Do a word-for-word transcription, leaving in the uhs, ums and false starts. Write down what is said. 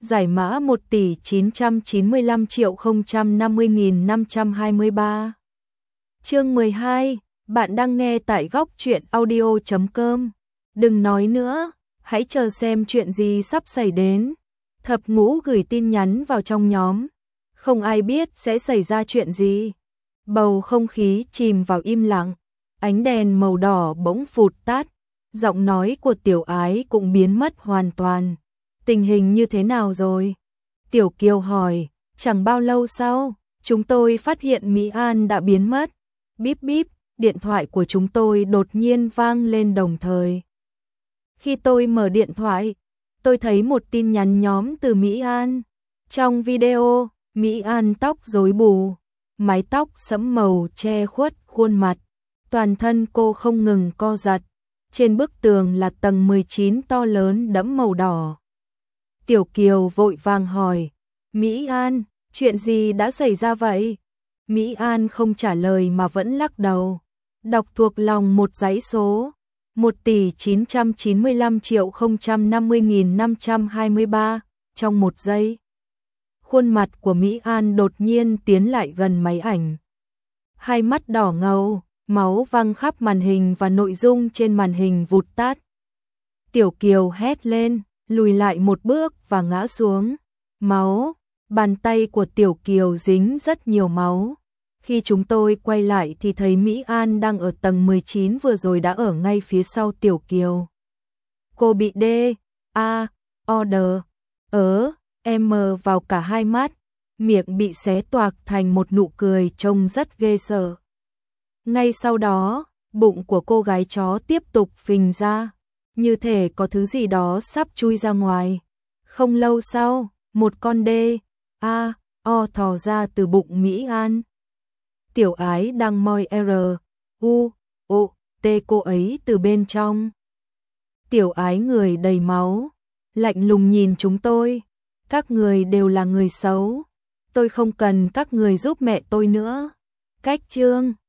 Giải mã một tỷ chín trăm chín mươi lăm triệu không trăm năm mươi nghìn năm trăm hai mươi ba. Chương mười hai, bạn đang nghe tại góc truyện audio chấm com. Đừng nói nữa, hãy chờ xem chuyện gì sắp xảy đến. Thập Ngũ gửi tin nhắn vào trong nhóm. Không ai biết sẽ xảy ra chuyện gì. Bầu không khí chìm vào im lặng. Ánh đèn màu đỏ bỗng phụt tắt. Giọng nói của Tiểu Ái cũng biến mất hoàn toàn. Tình hình như thế nào rồi? Tiểu Kiều hỏi. Chẳng bao lâu sau, chúng tôi phát hiện Mỹ An đã biến mất. Bíp bíp, điện thoại của chúng tôi đột nhiên vang lên đồng thời. Khi tôi mở điện thoại, tôi thấy một tin nhắn nhóm từ Mỹ An. Trong video, Mỹ An tóc rối bù, mái tóc sẫm màu che khuất khuôn mặt. Toàn thân cô không ngừng co giật. Trên bức tường là tầng mười chín to lớn đẫm màu đỏ. Tiểu Kiều vội vàng hỏi, Mỹ An, chuyện gì đã xảy ra vậy? Mỹ An không trả lời mà vẫn lắc đầu. Đọc thuộc lòng một dãy số, một tỷ chín trăm chín mươi lăm triệu không trăm năm mươi nghìn năm trăm hai mươi ba, trong một giây. Khuôn mặt của Mỹ An đột nhiên tiến lại gần máy ảnh. Hai mắt đỏ ngầu, máu văng khắp màn hình và nội dung trên màn hình vụt tắt. Tiểu Kiều hét lên, lùi lại một bước và ngã xuống. Máu, bàn tay của Tiểu Kiều dính rất nhiều máu. Khi chúng tôi quay lại thì thấy Mỹ An đang ở tầng mười chín vừa rồi đã ở ngay phía sau Tiểu Kiều. Cô bị D, A, O, D, ớ, M vào cả hai mắt, miệng bị xé toạc thành một nụ cười trông rất ghê sợ. Ngay sau đó, bụng của cô gái chó tiếp tục phình ra, như thể có thứ gì đó sắp chui ra ngoài. Không lâu sau, một con D, A, O thò ra từ bụng Mỹ An. Tiểu Ái đang moi R, U, O, T cô ấy từ bên trong. Tiểu Ái người đầy máu, lạnh lùng nhìn chúng tôi. Các người đều là người xấu. Tôi không cần các người giúp mẹ tôi nữa. Cách chương